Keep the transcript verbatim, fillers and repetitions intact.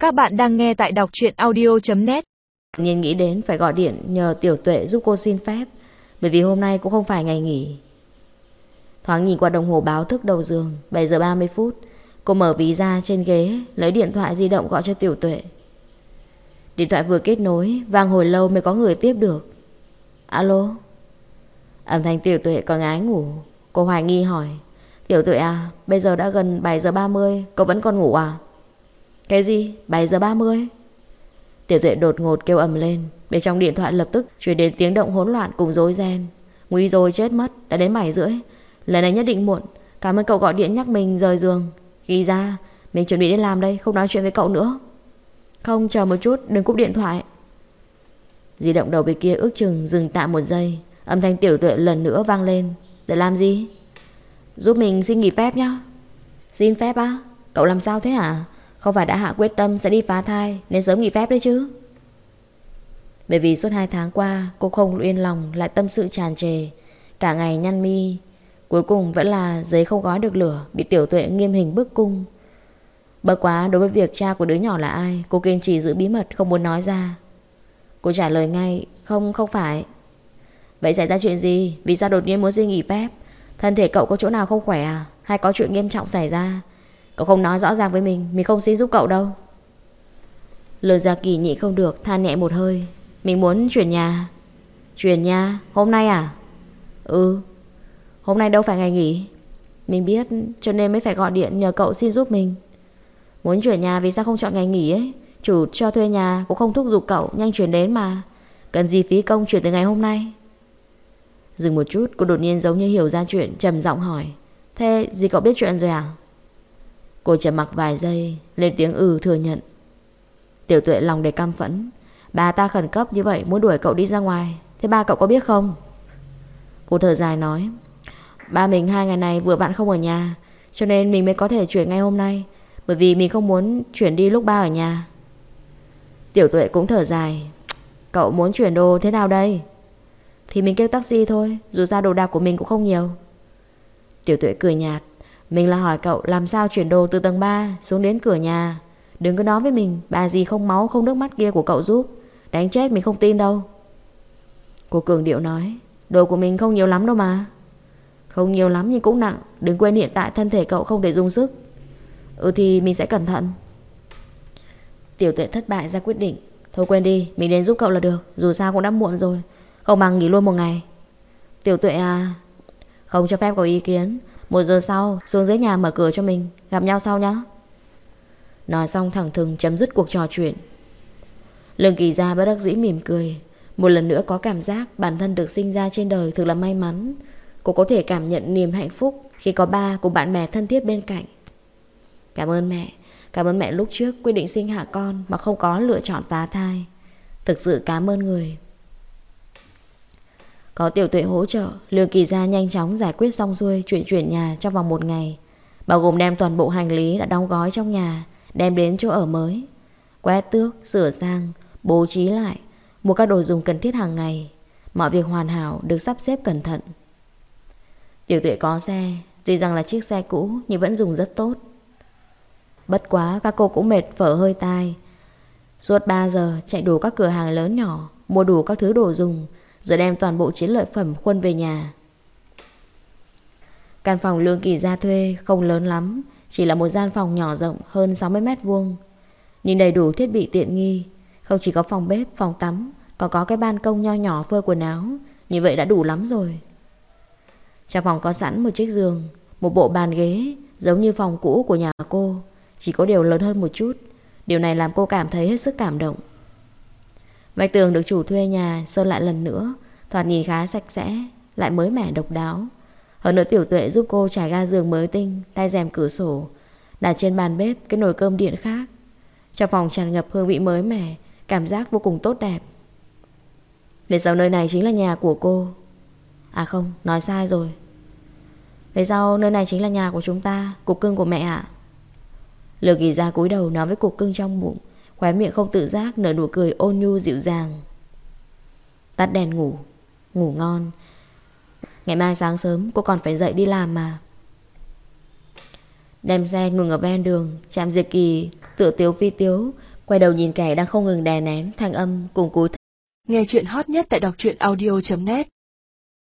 Các bạn đang nghe tại đọc truyện audio chấm net. Nhiên nghĩ đến phải gọi điện nhờ Tiểu Tuệ giúp cô xin phép, bởi vì hôm nay cũng không phải ngày nghỉ. Thoáng nhìn qua đồng hồ báo thức đầu giường, bảy giờ ba mươi phút. Cô mở ví ra trên ghế, lấy điện thoại di động gọi cho Tiểu Tuệ. Điện thoại vừa kết nối, vang hồi lâu mới có người tiếp được. Alo. Âm thanh Tiểu Tuệ còn ngái ngủ. Cô hoài nghi hỏi: Tiểu Tuệ à, bây giờ đã gần bảy giờ ba mươi, cậu vẫn còn ngủ à? Cái gì? bảy giờ ba mươi? Tiểu Tuệ đột ngột kêu ầm lên. Bên trong điện thoại lập tức truyền đến tiếng động hỗn loạn cùng rối ren. Nguy rồi, chết mất, đã đến bảy rưỡi. Lần này nhất định muộn. Cảm ơn cậu gọi điện nhắc mình rời giường. Ghi ra, mình chuẩn bị đi làm đây, không nói chuyện với cậu nữa. Không, chờ một chút, đừng cúp điện thoại. Di động đầu bên kia ước chừng dừng tạm một giây. Âm thanh Tiểu Tuệ lần nữa vang lên. Để làm gì? Giúp mình xin nghỉ phép nhá. Xin phép á? Cậu làm sao thế hả? Không phải đã hạ quyết tâm sẽ đi phá thai nên sớm nghỉ phép đấy chứ? Bởi vì suốt hai tháng qua cô không yên lòng, lại tâm sự tràn trề, cả ngày nhăn mi. Cuối cùng vẫn là giấy không gói được lửa, bị Tiểu Tuệ nghiêm hình bức cung. Bất quá đối với việc cha của đứa nhỏ là ai, cô kiên trì giữ bí mật, không muốn nói ra. Cô trả lời ngay: Không, không phải. Vậy xảy ra chuyện gì? Vì sao đột nhiên muốn xin nghỉ phép? Thân thể cậu có chỗ nào không khỏe à? Hay có chuyện nghiêm trọng xảy ra? Cậu không nói rõ ràng với mình, mình không xin giúp cậu đâu. Lời Gia Kỳ nhịn không được, than nhẹ một hơi. Mình muốn chuyển nhà. Chuyển nhà? Hôm nay à? Ừ. Hôm nay đâu phải ngày nghỉ. Mình biết, cho nên mới phải gọi điện nhờ cậu xin giúp mình. Muốn chuyển nhà vì sao không chọn ngày nghỉ ấy? Chủ cho thuê nhà cũng không thúc giục cậu nhanh chuyển đến mà. Cần gì phí công chuyển từ ngày hôm nay? Dừng một chút, cô đột nhiên giống như hiểu ra chuyện, trầm giọng hỏi: Thế gì cậu biết chuyện rồi à? Cô trầm mặc vài giây, lên tiếng ừ thừa nhận. Tiểu Tuệ lòng đầy căm phẫn. Bà ta khẩn cấp như vậy muốn đuổi cậu đi ra ngoài, thế ba cậu có biết không? Cô thở dài nói: Ba mình hai ngày này vừa vặn không ở nhà, cho nên mình mới có thể chuyển ngay hôm nay. Bởi vì mình không muốn chuyển đi lúc ba ở nhà. Tiểu Tuệ cũng thở dài: Cậu muốn chuyển đồ thế nào đây? Thì mình kêu taxi thôi, dù sao đồ đạc của mình cũng không nhiều. Tiểu Tuệ cười nhạt: Mình là hỏi cậu làm sao chuyển đồ từ tầng ba xuống đến cửa nhà. Đừng có nói với mình bà gì không máu không nước mắt kia của cậu giúp. Đánh chết mình không tin đâu. Cô cường điệu nói: Đồ của mình không nhiều lắm đâu mà. Không nhiều lắm nhưng cũng nặng. Đừng quên hiện tại thân thể cậu không thể dùng sức. Ừ thì mình sẽ cẩn thận. Tiểu Tuệ thất bại ra quyết định: Thôi quên đi, mình đến giúp cậu là được. Dù sao cũng đã muộn rồi, không bằng nghỉ luôn một ngày. Tiểu Tuệ à, không cho phép có ý kiến. Một giờ sau xuống dưới nhà mở cửa cho mình. Gặp nhau sau nhé. Nói xong thẳng thừng chấm dứt cuộc trò chuyện. Lương Kỳ Gia bất đắc dĩ mỉm cười. Một lần nữa có cảm giác bản thân được sinh ra trên đời thực là may mắn. Cô có thể cảm nhận niềm hạnh phúc khi có ba cùng bạn bè thân thiết bên cạnh. Cảm ơn mẹ. Cảm ơn mẹ lúc trước quyết định sinh hạ con mà không có lựa chọn phá thai. Thực sự cảm ơn người. Có Tiểu Tuệ hỗ trợ, Lương Kỳ Gia nhanh chóng giải quyết xong xuôi chuyện chuyển nhà trong vòng một ngày, bao gồm đem toàn bộ hành lý đã đóng gói trong nhà đem đến chỗ ở mới, quét tước, sửa sang, bố trí lại, mua các đồ dùng cần thiết hàng ngày. Mọi việc hoàn hảo được sắp xếp cẩn thận. Tiểu Tuệ có xe, tuy rằng là chiếc xe cũ nhưng vẫn dùng rất tốt. Bất quá các cô cũng mệt phở hơi tai. Suốt ba giờ chạy đủ các cửa hàng lớn nhỏ, mua đủ các thứ đồ dùng, rồi đem toàn bộ chiến lợi phẩm khuân về nhà. Căn phòng Lương Kỳ Gia thuê không lớn lắm, chỉ là một gian phòng nhỏ rộng hơn sáu mươi mét vuông, nhưng đầy đủ thiết bị tiện nghi. Không chỉ có phòng bếp, phòng tắm, còn có cái ban công nho nhỏ phơi quần áo. Như vậy đã đủ lắm rồi. Trong phòng có sẵn một chiếc giường, một bộ bàn ghế giống như phòng cũ của nhà cô, chỉ có điều lớn hơn một chút. Điều này làm cô cảm thấy hết sức cảm động. Vách tường được chủ thuê nhà sơn lại lần nữa, thoạt nhìn khá sạch sẽ, lại mới mẻ độc đáo. Hơn nữa Tiểu Tuệ giúp cô trải ga giường mới tinh, tay rèm cửa sổ, đặt trên bàn bếp cái nồi cơm điện khác. Trong phòng tràn ngập hương vị mới mẻ, cảm giác vô cùng tốt đẹp. Về sau nơi này chính là nhà của cô. À không, nói sai rồi. Về sau nơi này chính là nhà của chúng ta, cục cưng của mẹ ạ. Lương Kỳ Gia cúi đầu nói với cục cưng trong bụng, khóe miệng không tự giác nở nụ cười ôn nhu dịu dàng. Tắt đèn ngủ, ngủ ngon. Ngày mai sáng sớm cô còn phải dậy đi làm mà. Đem xe ngừng ở ven đường, trạm Diệt Kỳ tựa tiếu phi tiếu Quay đầu nhìn kẻ đang không ngừng đè nén thanh âm cùng cúi thấp. Nghe chuyện hot nhất tại đọc truyện audio chấm net.